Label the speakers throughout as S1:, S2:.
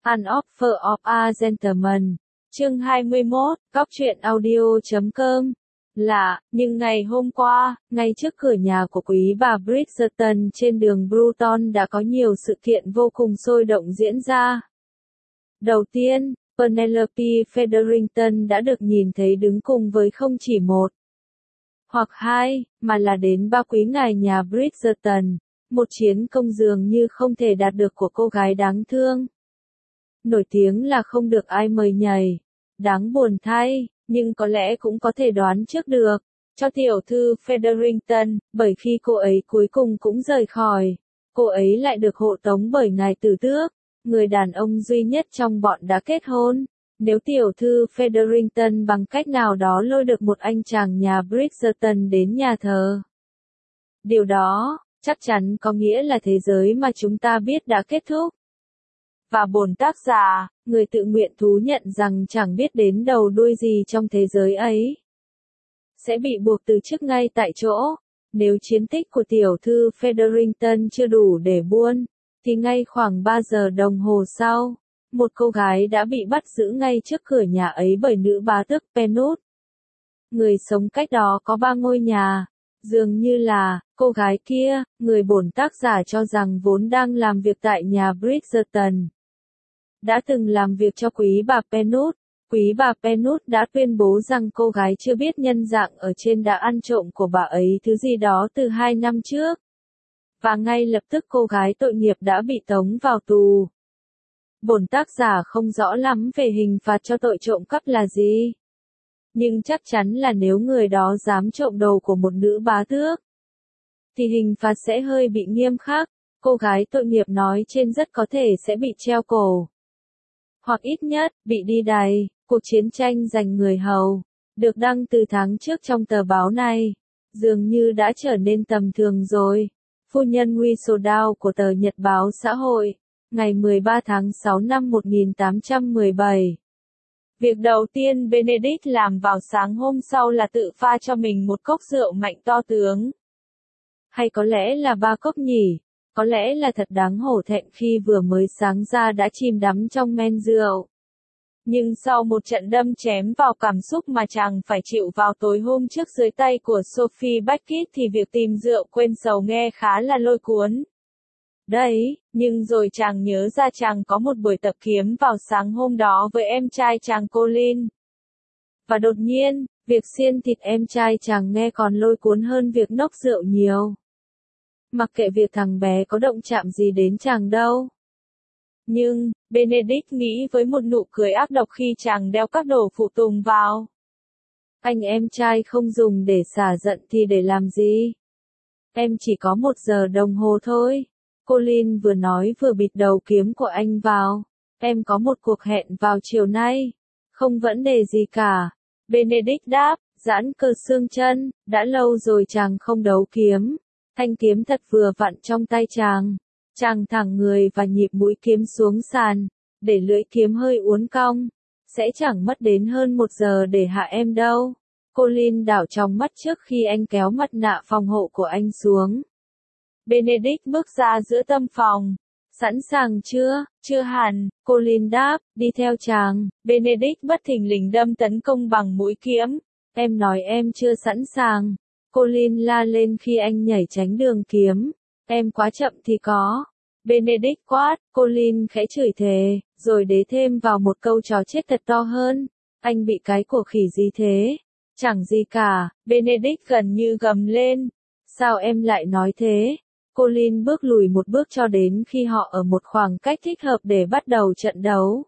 S1: An Offer of a Gentleman. Chương 21, Cóc truyện audio.com. Lạ, nhưng ngày hôm qua, ngay trước cửa nhà của quý bà Bridgerton trên đường Bruton đã có nhiều sự kiện vô cùng sôi động diễn ra. Đầu tiên, Penelope Featherington đã được nhìn thấy đứng cùng với không chỉ một hoặc hai, mà là đến ba quý ngài nhà Bridgerton, một chiến công dường như không thể đạt được của cô gái đáng thương. Nổi tiếng là không được ai mời nhảy. Đáng buồn thay, nhưng có lẽ cũng có thể đoán trước được, cho tiểu thư Featherington, bởi khi cô ấy cuối cùng cũng rời khỏi, cô ấy lại được hộ tống bởi ngài tử tước, người đàn ông duy nhất trong bọn đã kết hôn. Nếu tiểu thư Featherington bằng cách nào đó lôi được một anh chàng nhà Bridgerton đến nhà thờ, điều đó chắc chắn có nghĩa là thế giới mà chúng ta biết đã kết thúc. Và bổn tác giả, người tự nguyện thú nhận rằng chẳng biết đến đầu đuôi gì trong thế giới ấy, sẽ bị buộc từ chức ngay tại chỗ. Nếu chiến tích của tiểu thư Featherington chưa đủ để buôn, thì ngay khoảng 3 giờ đồng hồ sau, một cô gái đã bị bắt giữ ngay trước cửa nhà ấy bởi nữ bá tước Penwood. Người sống cách đó có 3 ngôi nhà. Dường như là, cô gái kia, người bổn tác giả cho rằng vốn đang làm việc tại nhà Bridgerton, đã từng làm việc cho quý bà Penwood. Quý bà Penwood đã tuyên bố rằng cô gái chưa biết nhân dạng ở trên đã ăn trộm của bà ấy thứ gì đó từ 2 năm trước. Và ngay lập tức cô gái tội nghiệp đã bị tống vào tù. Bổn tác giả không rõ lắm về hình phạt cho tội trộm cắp là gì. Nhưng chắc chắn là nếu người đó dám trộm đồ của một nữ bá tước, thì hình phạt sẽ hơi bị nghiêm khắc. Cô gái tội nghiệp nói trên rất có thể sẽ bị treo cổ, hoặc ít nhất, bị đi đày. Cuộc chiến tranh giành người hầu, được đăng từ tháng trước trong tờ báo này, dường như đã trở nên tầm thường rồi. Phu nhân Whistledown của tờ Nhật báo xã hội, ngày 13 tháng 6 năm 1817. Việc đầu tiên Benedict làm vào sáng hôm sau là tự pha cho mình một cốc rượu mạnh to tướng. Hay có lẽ là 3 cốc nhỉ? Có lẽ là thật đáng hổ thẹn khi vừa mới sáng ra đã chìm đắm trong men rượu. Nhưng sau một trận đâm chém vào cảm xúc mà chàng phải chịu vào tối hôm trước dưới tay của Sophie Beckett thì việc tìm rượu quên sầu nghe khá là lôi cuốn. Đấy, nhưng rồi chàng nhớ ra chàng có một buổi tập kiếm vào sáng hôm đó với em trai chàng Colin. Và đột nhiên, việc xiên thịt em trai chàng nghe còn lôi cuốn hơn việc nốc rượu nhiều. Mặc kệ việc thằng bé có động chạm gì đến chàng đâu. Nhưng, Benedict nghĩ với một nụ cười ác độc khi chàng đeo các đồ phụ tùng vào. Anh em trai không dùng để xả giận thì để làm gì? Em chỉ có 1 giờ đồng hồ thôi. Colin vừa nói vừa bịt đầu kiếm của anh vào. Em có một cuộc hẹn vào chiều nay. Không vấn đề gì cả. Benedict đáp, giãn cơ xương chân, đã lâu rồi chàng không đấu kiếm. Thanh kiếm thật vừa vặn trong tay chàng. Chàng thẳng người và nhịp mũi kiếm xuống sàn, để lưỡi kiếm hơi uốn cong. Sẽ chẳng mất đến hơn 1 giờ để hạ em đâu. Colin đảo trong mắt trước khi anh kéo mặt nạ phòng hộ của anh xuống. Benedict bước ra giữa tâm phòng. Sẵn sàng chưa? Chưa hẳn, Colin đáp, đi theo chàng. Benedict bất thình lình đâm tấn công bằng mũi kiếm. Em nói em chưa sẵn sàng. Colin la lên khi anh nhảy tránh đường kiếm. Em quá chậm thì có. Benedict quát, Colin khẽ chửi thề, rồi đế thêm vào một câu trò chết thật to hơn. Anh bị cái của khỉ gì thế? Chẳng gì cả, Benedict gần như gầm lên. Sao em lại nói thế? Colin bước lùi một bước cho đến khi họ ở một khoảng cách thích hợp để bắt đầu trận đấu.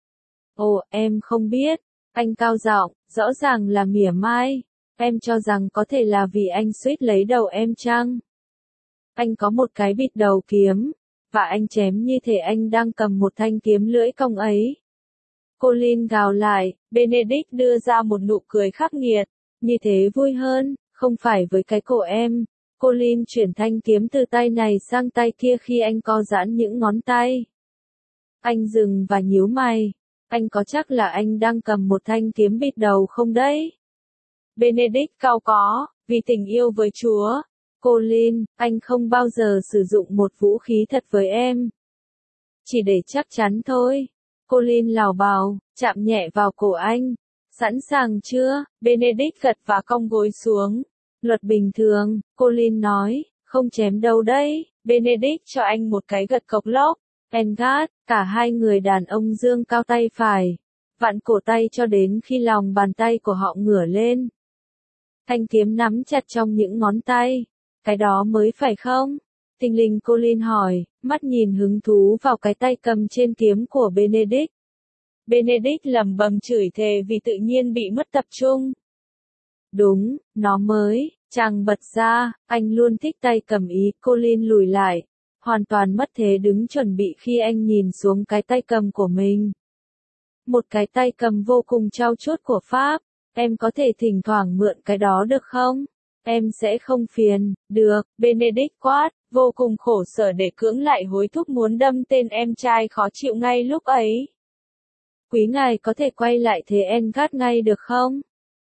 S1: Ồ, em không biết. Anh cao giọng, rõ ràng là mỉa mai. Em cho rằng có thể là vì anh suýt lấy đầu em chăng? Anh có một cái bịt đầu kiếm, và anh chém như thể anh đang cầm một thanh kiếm lưỡi cong ấy. Colin gào lại, Benedict đưa ra một nụ cười khắc nghiệt, như thế vui hơn, không phải với cái cổ em. Colin chuyển thanh kiếm từ tay này sang tay kia khi anh co giãn những ngón tay. Anh dừng và nhíu mày, anh có chắc là anh đang cầm một thanh kiếm bịt đầu không đấy? Benedict cau có, vì tình yêu với Chúa. Colin, anh không bao giờ sử dụng một vũ khí thật với em. Chỉ để chắc chắn thôi. Colin lảo bào, chạm nhẹ vào cổ anh. Sẵn sàng chưa? Benedict gật và cong gối xuống. Luật bình thường, Colin nói, không chém đâu đấy. Benedict cho anh một cái gật cộc lốc. Engard, cả hai người đàn ông giương cao tay phải, vặn cổ tay cho đến khi lòng bàn tay của họ ngửa lên. Thanh kiếm nắm chặt trong những ngón tay. Cái đó mới phải không? Thình lình Colin hỏi, mắt nhìn hứng thú vào cái tay cầm trên kiếm của Benedict. Benedict lẩm bẩm chửi thề vì tự nhiên bị mất tập trung. Đúng, nó mới, chàng bật ra, anh luôn thích tay cầm ý. Colin lùi lại, hoàn toàn mất thế đứng chuẩn bị khi anh nhìn xuống cái tay cầm của mình. Một cái tay cầm vô cùng trau chuốt của Pháp. Em có thể thỉnh thoảng mượn cái đó được không? Em sẽ không phiền. Được, Benedict quát, vô cùng khổ sở để cưỡng lại hối thúc muốn đâm tên em trai khó chịu ngay lúc ấy. Quý ngài có thể quay lại thế Engard ngay được không?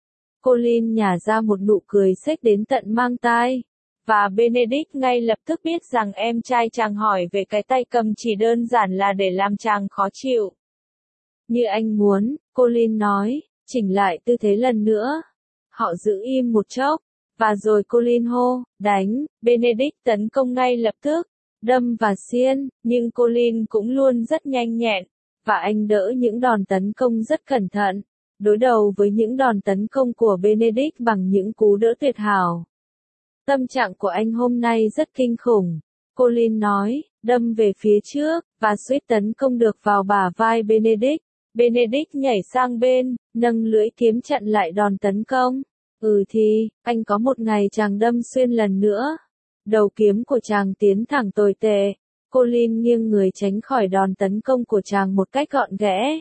S1: Colin nhả ra một nụ cười xếch đến tận mang tai. Và Benedict ngay lập tức biết rằng em trai chàng hỏi về cái tay cầm chỉ đơn giản là để làm chàng khó chịu. Như anh muốn, Colin nói, chỉnh lại tư thế lần nữa. Họ giữ im một chốc, và rồi Colin hô, đánh. Benedict tấn công ngay lập tức, đâm và xiên, nhưng Colin cũng luôn rất nhanh nhẹn, và anh đỡ những đòn tấn công rất cẩn thận, đối đầu với những đòn tấn công của Benedict bằng những cú đỡ tuyệt hảo. Tâm trạng của anh hôm nay rất kinh khủng, Colin nói, đâm về phía trước, và suýt tấn công được vào bả vai Benedict. Benedict nhảy sang bên, nâng lưỡi kiếm chặn lại đòn tấn công. Thì, anh có một ngày chàng đâm xuyên lần nữa. Đầu kiếm của chàng tiến thẳng tồi tệ. Colin nghiêng người tránh khỏi đòn tấn công của chàng một cách gọn ghẽ.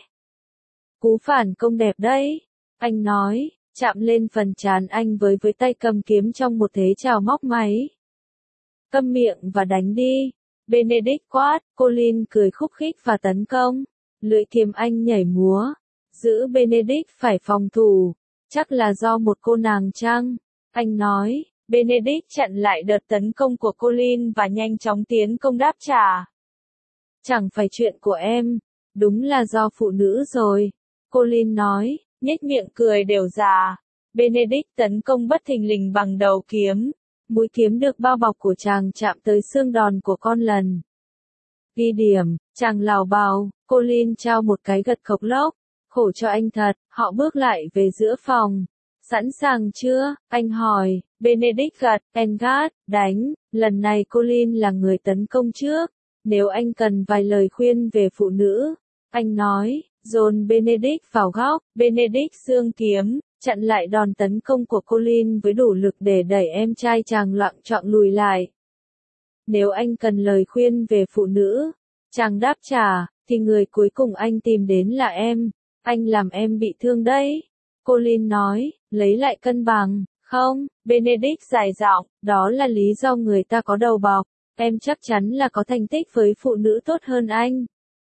S1: Cú phản công đẹp đấy, anh nói, chạm lên phần trán anh với tay cầm kiếm trong một thế chào móc máy. Câm miệng và đánh đi. Benedict quát, Colin cười khúc khích và tấn công. Lưỡi kiếm anh nhảy múa, giữ Benedict phải phòng thủ, chắc là do một cô nàng chăng? Anh nói, Benedict chặn lại đợt tấn công của Colin và nhanh chóng tiến công đáp trả. Chẳng phải chuyện của em, đúng là do phụ nữ rồi, Colin nói, nhếch miệng cười đều già. Benedict tấn công bất thình lình bằng đầu kiếm, mũi kiếm được bao bọc của chàng chạm tới xương đòn của con lần. Ghi điểm, chàng lảo bào, Colin trao một cái gật khộc lốc, khổ cho anh thật, họ bước lại về giữa phòng. Sẵn sàng chưa? Anh hỏi, Benedict gật, Engard, đánh, lần này Colin là người tấn công trước, nếu anh cần vài lời khuyên về phụ nữ, anh nói, dồn Benedict vào góc, Benedict giương kiếm, chặn lại đòn tấn công của Colin với đủ lực để đẩy em trai chàng loạng choạng lùi lại. Nếu anh cần lời khuyên về phụ nữ, chàng đáp trả, thì người cuối cùng anh tìm đến là em. Anh làm em bị thương đấy. Colin nói, lấy lại cân bằng. Không, Benedict dài giọng, đó là lý do người ta có đầu bọc. Em chắc chắn là có thành tích với phụ nữ tốt hơn anh.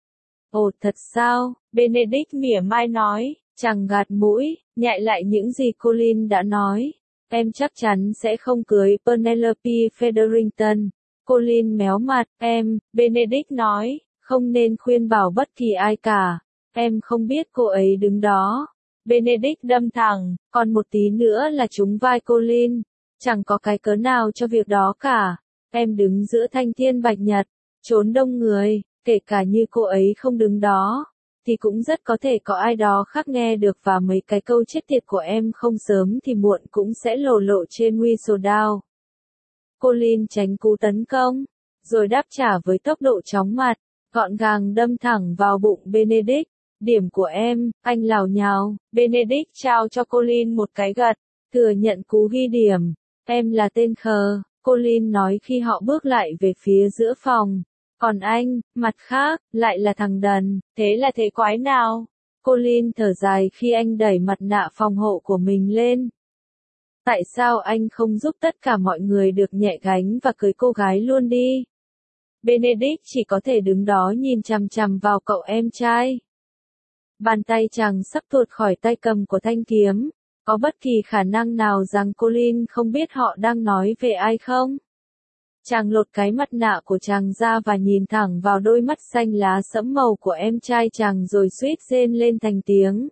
S1: Ồ thật sao? Benedict mỉa mai nói, chàng gạt mũi, nhại lại những gì Colin đã nói. Em chắc chắn sẽ không cưới Penelope Featherington. Colin méo mặt, Benedict nói, không nên khuyên bảo bất kỳ ai cả. Em không biết cô ấy đứng đó. Benedict đâm thẳng, còn một tí nữa là trúng vai Colin. Chẳng có cái cớ nào cho việc đó cả. Em đứng giữa thanh thiên bạch nhật, trốn đông người, kể cả như cô ấy không đứng đó, thì cũng rất có thể có ai đó khác nghe được và mấy cái câu chết tiệt của em không sớm thì muộn cũng sẽ lộ lộ trên Whistledown. Colin tránh cú tấn công, rồi đáp trả với tốc độ chóng mặt, gọn gàng đâm thẳng vào bụng Benedict. Điểm của em, anh lảo nhào, Benedict trao cho Colin một cái gật, thừa nhận cú ghi điểm. Em là tên khờ, Colin nói khi họ bước lại về phía giữa phòng. Còn anh, mặt khác, lại là thằng đần, thế là thế quái nào? Colin thở dài khi anh đẩy mặt nạ phòng hộ của mình lên. Tại sao anh không giúp tất cả mọi người được nhẹ gánh và cưới cô gái luôn đi? Benedict chỉ có thể đứng đó nhìn chằm chằm vào cậu em trai. Bàn tay chàng sắp tuột khỏi tay cầm của thanh kiếm. Có bất kỳ khả năng nào rằng Colin không biết họ đang nói về ai không? Chàng lột cái mặt nạ của chàng ra và nhìn thẳng vào đôi mắt xanh lá sẫm màu của em trai chàng rồi suýt rên lên thành tiếng.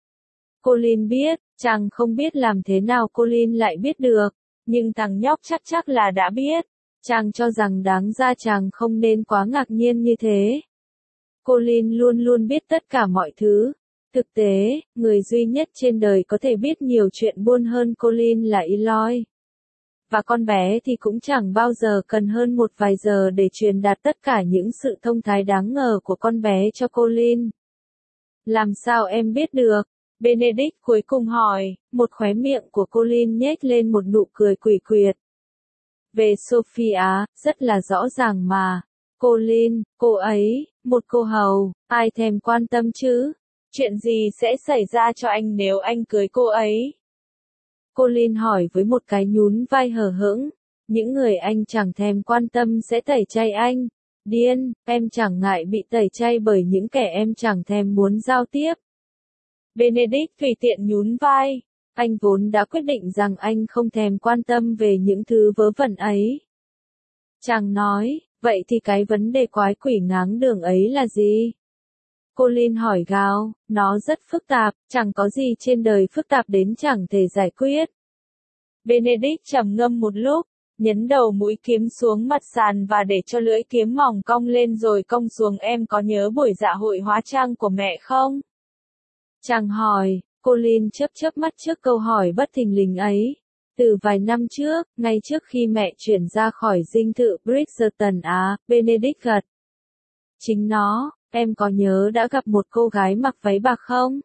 S1: Colin biết, chàng không biết làm thế nào Colin lại biết được, nhưng thằng nhóc chắc là đã biết. Chàng cho rằng đáng ra chàng không nên quá ngạc nhiên như thế. Colin luôn luôn biết tất cả mọi thứ. Thực tế, người duy nhất trên đời có thể biết nhiều chuyện buôn hơn Colin là Eloy. Và con bé thì cũng chẳng bao giờ cần hơn một vài giờ để truyền đạt tất cả những sự thông thái đáng ngờ của con bé cho Colin. Làm sao em biết được? Benedict cuối cùng hỏi, một khóe miệng của Colin nhếch lên một nụ cười quỷ quyệt. Về Sophia, rất là rõ ràng mà. Colin, cô ấy, một cô hầu, ai thèm quan tâm chứ? Chuyện gì sẽ xảy ra cho anh nếu anh cưới cô ấy? Colin hỏi với một cái nhún vai hờ hững. Những người anh chẳng thèm quan tâm sẽ tẩy chay anh. Điên, em chẳng ngại bị tẩy chay bởi những kẻ em chẳng thèm muốn giao tiếp. Benedict tùy tiện nhún vai. Anh vốn đã quyết định rằng anh không thèm quan tâm về những thứ vớ vẩn ấy. Chàng nói, vậy thì cái vấn đề quái quỷ ngáng đường ấy là gì? Colin hỏi gào, nó rất phức tạp, chẳng có gì trên đời phức tạp đến chẳng thể giải quyết. Benedict trầm ngâm một lúc, nhấn đầu mũi kiếm xuống mặt sàn và để cho lưỡi kiếm mỏng cong lên rồi cong xuống. Em có nhớ buổi dạ hội hóa trang của mẹ không? Chàng hỏi. Colin chớp mắt trước câu hỏi bất thình lình ấy. Từ vài năm trước, ngay trước khi mẹ chuyển ra khỏi dinh thự Bridgerton Benedict gật. Chính nó, em có nhớ đã gặp một cô gái mặc váy bạc không?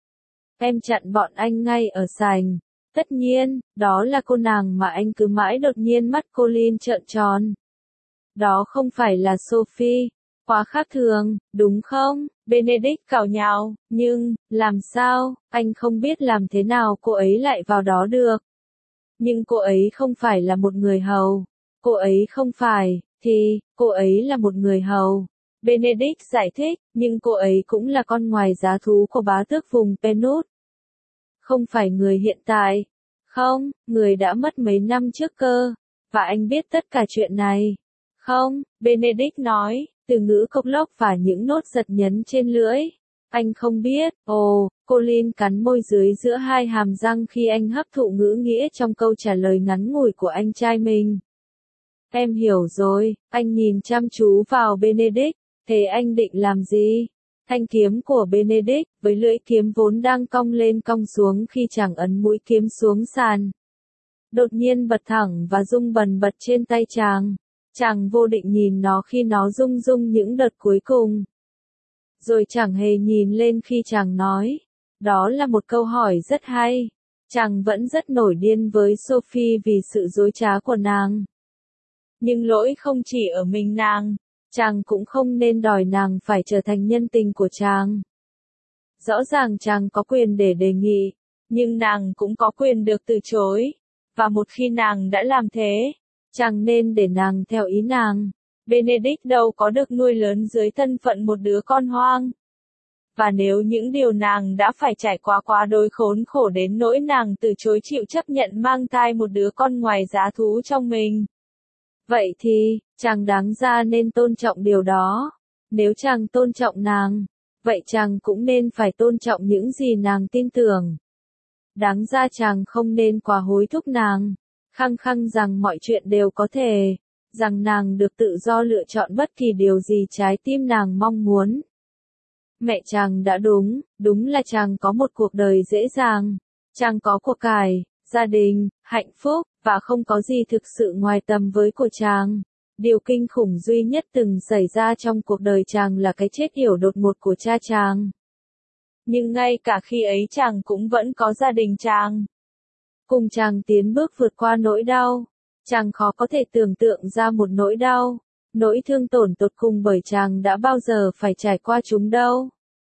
S1: Em chặn bọn anh ngay ở sảnh. Tất nhiên, đó là cô nàng mà anh cứ mãi. Đột nhiên mắt Colin trợn tròn. Đó không phải là Sophie. Quá khác thường, đúng không? Benedict càu nhàu, nhưng, làm sao, anh không biết làm thế nào cô ấy lại vào đó được. Nhưng cô ấy không phải là một người hầu. Cô ấy không phải, thì, cô ấy là một người hầu. Benedict giải thích, nhưng cô ấy cũng là con ngoài giá thú của bá tước vùng Penut. Không phải người hiện tại. Không, người đã mất mấy năm trước cơ. Và anh biết tất cả chuyện này. Không, Benedict nói, từ ngữ cộc lốc và những nốt giật nhấn trên lưỡi. Anh không biết. Ồ, Colin cắn môi dưới giữa hai hàm răng khi anh hấp thụ ngữ nghĩa trong câu trả lời ngắn ngủi của anh trai mình. Em hiểu rồi, anh nhìn chăm chú vào Benedict. Thế anh định làm gì? Thanh kiếm của Benedict, với lưỡi kiếm vốn đang cong lên cong xuống khi chàng ấn mũi kiếm xuống sàn. Đột nhiên bật thẳng và rung bần bật trên tay chàng. Chàng vô định nhìn nó khi nó rung những đợt cuối cùng. Rồi chẳng hề nhìn lên khi chàng nói. Đó là một câu hỏi rất hay. Chàng vẫn rất nổi điên với Sophie vì sự dối trá của nàng. Nhưng lỗi không chỉ ở mình nàng. Chàng cũng không nên đòi nàng phải trở thành nhân tình của chàng. Rõ ràng chàng có quyền để đề nghị, nhưng nàng cũng có quyền được từ chối. Và một khi nàng đã làm thế, chàng nên để nàng theo ý nàng. Benedict đâu có được nuôi lớn dưới thân phận một đứa con hoang. Và nếu những điều nàng đã phải trải qua quá đôi khốn khổ đến nỗi nàng từ chối chịu chấp nhận mang thai một đứa con ngoài giá thú trong mình. Vậy thì, chàng đáng ra nên tôn trọng điều đó. Nếu chàng tôn trọng nàng, vậy chàng cũng nên phải tôn trọng những gì nàng tin tưởng. Đáng ra chàng không nên quá hối thúc nàng, khăng khăng rằng mọi chuyện đều có thể, rằng nàng được tự do lựa chọn bất kỳ điều gì trái tim nàng mong muốn. Mẹ chàng đã đúng là chàng có một cuộc đời dễ dàng, chàng có của cải, gia đình, hạnh phúc, và không có gì thực sự ngoài tầm với của chàng. Điều kinh khủng duy nhất từng xảy ra trong cuộc đời chàng là cái chết yểu đột ngột của cha chàng. Nhưng ngay cả khi ấy chàng cũng vẫn có gia đình chàng. Cùng chàng tiến bước vượt qua nỗi đau. Chàng khó có thể tưởng tượng ra một nỗi đau, nỗi thương tổn tột cùng bởi chàng đã bao giờ phải trải qua chúng đâu.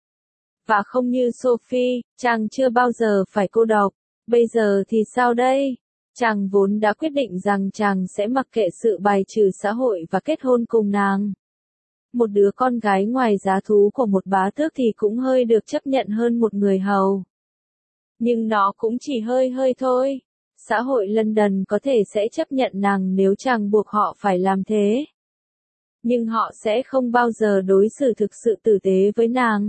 S1: Và không như Sophie, chàng chưa bao giờ phải cô độc. Bây giờ thì sao đây? Chàng vốn đã quyết định rằng chàng sẽ mặc kệ sự bài trừ xã hội và kết hôn cùng nàng. Một đứa con gái ngoài giá thú của một bá tước thì cũng hơi được chấp nhận hơn một người hầu. Nhưng nó cũng chỉ hơi thôi. xã hội London có thể sẽ chấp nhận nàng nếu chàng buộc họ phải làm thế. Nhưng họ sẽ không bao giờ đối xử thực sự tử tế với nàng.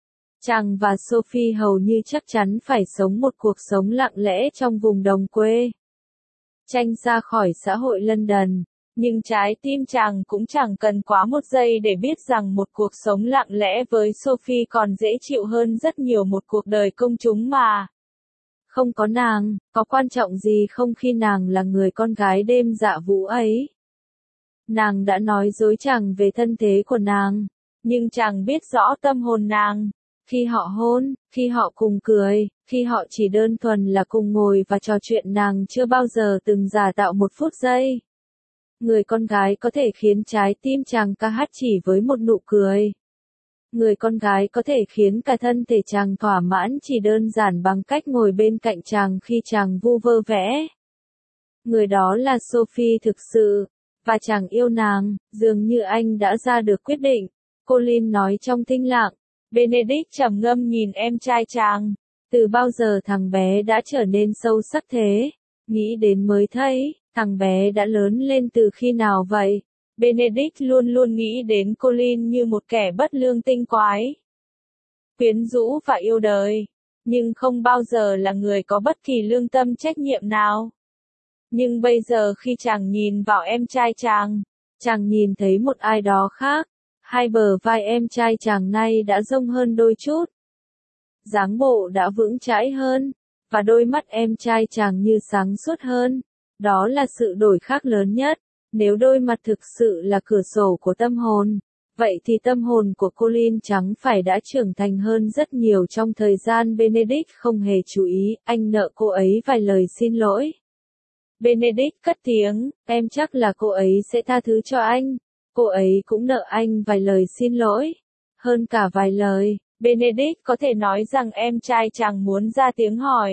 S1: Chàng và Sophie hầu như chắc chắn phải sống một cuộc sống lặng lẽ trong vùng đồng quê. Tranh ra khỏi xã hội London, nhưng trái tim chàng cũng chẳng cần quá một giây để biết rằng một cuộc sống lặng lẽ với Sophie còn dễ chịu hơn rất nhiều một cuộc đời công chúng mà. Không có nàng, có quan trọng gì không khi nàng là người con gái đêm dạ vũ ấy. Nàng đã nói dối chàng về thân thế của nàng, nhưng chàng biết rõ tâm hồn nàng. Khi họ hôn, khi họ cùng cười, khi họ chỉ đơn thuần là cùng ngồi và trò chuyện nàng chưa bao giờ từng giả tạo một phút giây. Người con gái có thể khiến trái tim chàng ca hát chỉ với một nụ cười. Người con gái có thể khiến cả thân thể chàng thỏa mãn chỉ đơn giản bằng cách ngồi bên cạnh chàng khi chàng vu vơ vẽ. Người đó là Sophie thực sự, và chàng yêu nàng, dường như anh đã ra được quyết định. Colin nói trong thinh lặng. Benedict trầm ngâm nhìn em trai chàng. Từ bao giờ thằng bé đã trở nên sâu sắc thế? Nghĩ đến mới thấy, thằng bé đã lớn lên từ khi nào vậy? Benedict luôn luôn nghĩ đến Colin như một kẻ bất lương tinh quái, quyến rũ và yêu đời, nhưng không bao giờ là người có bất kỳ lương tâm trách nhiệm nào. Nhưng bây giờ khi chàng nhìn vào em trai chàng nhìn thấy một ai đó khác. Hai bờ vai em trai chàng nay đã rông hơn đôi chút. Dáng bộ đã vững chãi hơn, và đôi mắt em trai chàng như sáng suốt hơn. Đó là sự đổi khác lớn nhất. Nếu đôi mặt thực sự là cửa sổ của tâm hồn, vậy thì tâm hồn của Colin chẳng phải đã trưởng thành hơn rất nhiều trong thời gian Benedict không hề chú ý, anh nợ cô ấy vài lời xin lỗi. Benedict cất tiếng, em chắc là cô ấy sẽ tha thứ cho anh. Cô ấy cũng nợ anh vài lời xin lỗi. Hơn cả vài lời, Benedict có thể nói rằng em trai chàng muốn ra tiếng hỏi.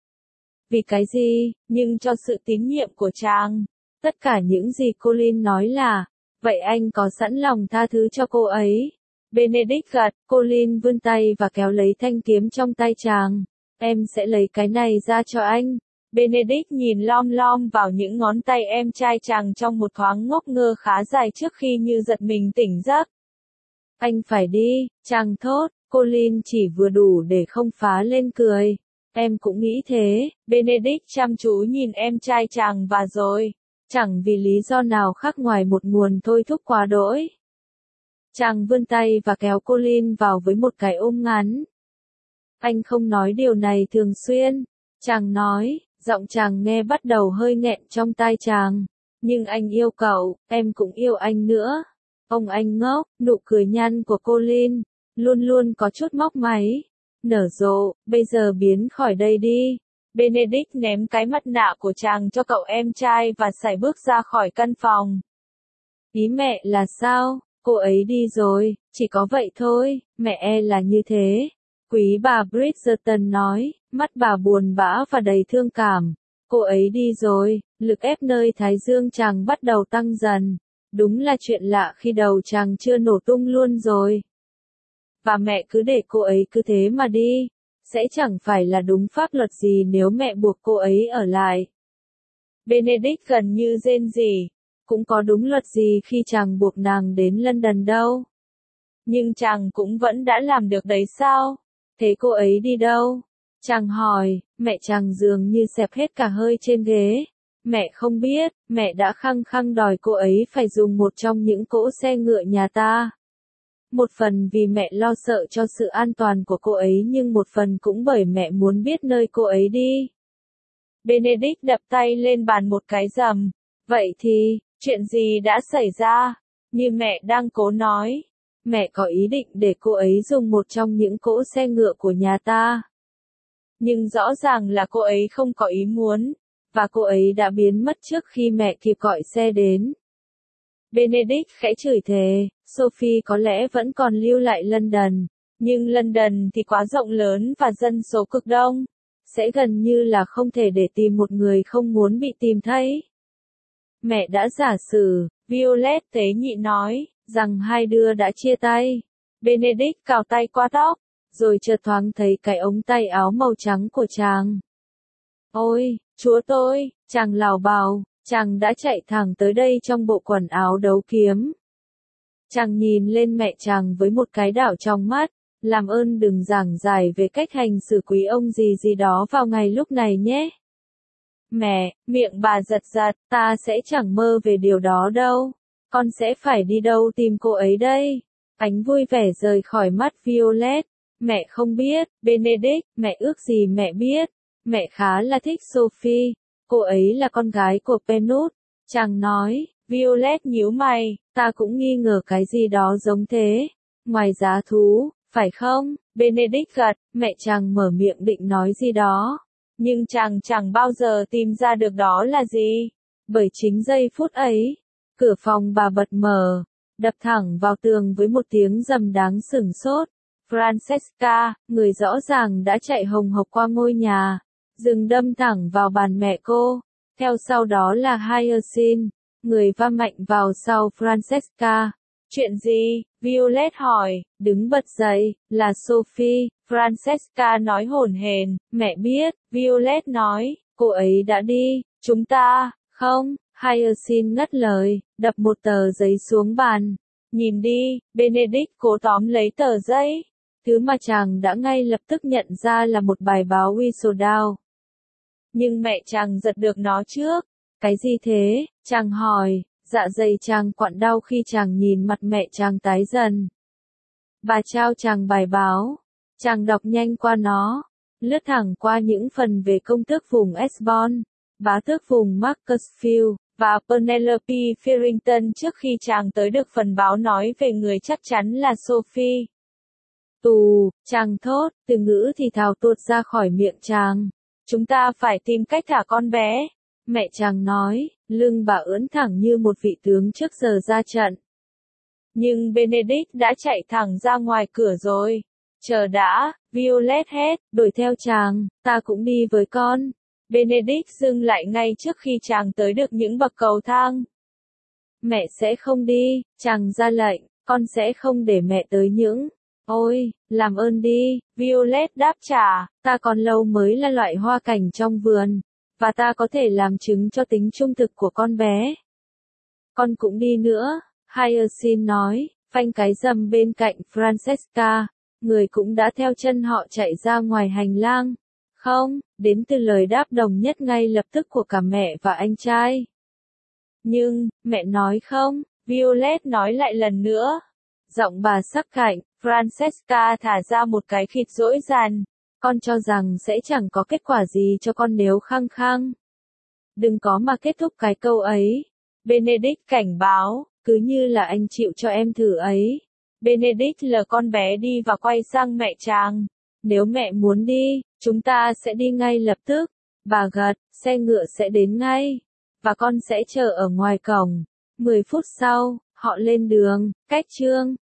S1: Vì cái gì, nhưng cho sự tín nhiệm của chàng. Tất cả những gì Colin nói là, vậy anh có sẵn lòng tha thứ cho cô ấy? Benedict gật, Colin vươn tay và kéo lấy thanh kiếm trong tay chàng. Em sẽ lấy cái này ra cho anh. Benedict nhìn lom lom vào những ngón tay em trai chàng trong một thoáng ngốc ngơ khá dài trước khi như giật mình tỉnh giấc. Anh phải đi, chàng thốt, Colin chỉ vừa đủ để không phá lên cười. Em cũng nghĩ thế, Benedict chăm chú nhìn em trai chàng và rồi, chẳng vì lý do nào khác ngoài một nguồn thôi thúc quá đỗi. Chàng vươn tay và kéo Colin vào với một cái ôm ngắn. Anh không nói điều này thường xuyên, chàng nói. Giọng chàng nghe bắt đầu hơi nghẹn trong tai chàng. Nhưng anh yêu cậu, em cũng yêu anh nữa. Ông anh ngốc, nụ cười nhăn của Colin, luôn luôn có chút móc máy. Nở rộ, bây giờ biến khỏi đây đi. Benedict ném cái mặt nạ của chàng cho cậu em trai và sải bước ra khỏi căn phòng. Ý mẹ là sao? Cô ấy đi rồi, chỉ có vậy thôi, mẹ e là như thế. Quý bà Bridgerton nói, mắt bà buồn bã và đầy thương cảm. Cô ấy đi rồi, lực ép nơi thái dương chàng bắt đầu tăng dần. Đúng là chuyện lạ khi đầu chàng chưa nổ tung luôn rồi. Và mẹ cứ để cô ấy cứ thế mà đi. Sẽ chẳng phải là đúng pháp luật gì nếu mẹ buộc cô ấy ở lại. Benedict gần như rên rỉ. Cũng có đúng luật gì khi chàng buộc nàng đến London đâu. Nhưng chàng cũng vẫn đã làm được đấy sao? Thế cô ấy đi đâu? Chàng hỏi, mẹ chàng dường như xẹp hết cả hơi trên ghế. Mẹ không biết, mẹ đã khăng khăng đòi cô ấy phải dùng một trong những cỗ xe ngựa nhà ta. Một phần vì mẹ lo sợ cho sự an toàn của cô ấy nhưng một phần cũng bởi mẹ muốn biết nơi cô ấy đi. Benedict đập tay lên bàn một cái rầm. Vậy thì, chuyện gì đã xảy ra? Như mẹ đang cố nói. Mẹ có ý định để cô ấy dùng một trong những cỗ xe ngựa của nhà ta. Nhưng rõ ràng là cô ấy không có ý muốn, và cô ấy đã biến mất trước khi mẹ kịp gọi xe đến. Benedict khẽ chửi thề, Sophie có lẽ vẫn còn lưu lại London, nhưng London thì quá rộng lớn và dân số cực đông, sẽ gần như là không thể để tìm một người không muốn bị tìm thấy. Mẹ đã giả sử, Violet tế nhị nói, rằng hai đứa đã chia tay. Benedict cào tay qua tóc, rồi chợt thoáng thấy cái ống tay áo màu trắng của chàng. Ôi, chúa tôi, chàng lảo bào, chàng đã chạy thẳng tới đây trong bộ quần áo đấu kiếm. Chàng nhìn lên mẹ chàng với một cái đảo trong mắt, làm ơn đừng giảng giải về cách hành xử quý ông gì gì đó vào ngày lúc này nhé. Mẹ, miệng bà giật giật, ta sẽ chẳng mơ về điều đó đâu. Con sẽ phải đi đâu tìm cô ấy đây? Ánh vui vẻ rời khỏi mắt Violet. Mẹ không biết, Benedict, mẹ ước gì mẹ biết. Mẹ khá là thích Sophie. Cô ấy là con gái của Penut. Chàng nói, Violet nhíu mày, ta cũng nghi ngờ cái gì đó giống thế. Ngoài giá thú, phải không? Benedict gật, mẹ chàng mở miệng định nói gì đó. Nhưng chàng chẳng bao giờ tìm ra được đó là gì. Bởi chính giây phút ấy, cửa phòng bà bật mở, đập thẳng vào tường với một tiếng rầm đáng sửng sốt. Francesca, người rõ ràng đã chạy hồng hộc qua ngôi nhà, dừng đâm thẳng vào bàn mẹ cô. Theo sau đó là Hyacinth, người va mạnh vào sau Francesca. Chuyện gì? Violet hỏi, đứng bật dậy, là Sophie. Francesca nói hổn hển, mẹ biết. Violet nói, cô ấy đã đi, chúng ta, không. Hyacinth ngắt lời, đập một tờ giấy xuống bàn. Nhìn đi, Benedict cố tóm lấy tờ giấy. Thứ mà chàng đã ngay lập tức nhận ra là một bài báo Whistledown. Nhưng mẹ chàng giật được nó trước. Cái gì thế? Chàng hỏi, dạ dày chàng quặn đau khi chàng nhìn mặt mẹ chàng tái dần. Bà trao chàng bài báo. Chàng đọc nhanh qua nó, lướt thẳng qua những phần về công tước vùng Esbon, bá tước vùng Macclesfield, và Penelope Fearington trước khi chàng tới được phần báo nói về người chắc chắn là Sophie. Tù, chàng thốt, từ ngữ thì thào tuột ra khỏi miệng chàng. Chúng ta phải tìm cách thả con bé. Mẹ chàng nói, lưng bà ưỡn thẳng như một vị tướng trước giờ ra trận. Nhưng Benedict đã chạy thẳng ra ngoài cửa rồi. Chờ đã, Violet hét, đuổi theo chàng, ta cũng đi với con. Benedict dừng lại ngay trước khi chàng tới được những bậc cầu thang. Mẹ sẽ không đi, chàng ra lệnh, con sẽ không để mẹ tới những. Ôi, làm ơn đi, Violet đáp trả, ta còn lâu mới là loại hoa cảnh trong vườn, và ta có thể làm chứng cho tính trung thực của con bé. Con cũng đi nữa, Hyacinth nói, phanh cái rầm bên cạnh Francesca, người cũng đã theo chân họ chạy ra ngoài hành lang. Không, đến từ lời đáp đồng nhất ngay lập tức của cả mẹ và anh trai. Nhưng, mẹ nói không, Violet nói lại lần nữa. Giọng bà sắc cạnh, Francesca thả ra một cái khịt dỗi dàn. Con cho rằng sẽ chẳng có kết quả gì cho con nếu khăng khăng. Đừng có mà kết thúc cái câu ấy. Benedict cảnh báo, cứ như là anh chịu cho em thử ấy. Benedict lờ con bé đi và quay sang mẹ chàng. Nếu mẹ muốn đi, chúng ta sẽ đi ngay lập tức. Bà gật, xe ngựa sẽ đến ngay. Và con sẽ chờ ở ngoài cổng. 10 phút sau, họ lên đường, cách chương.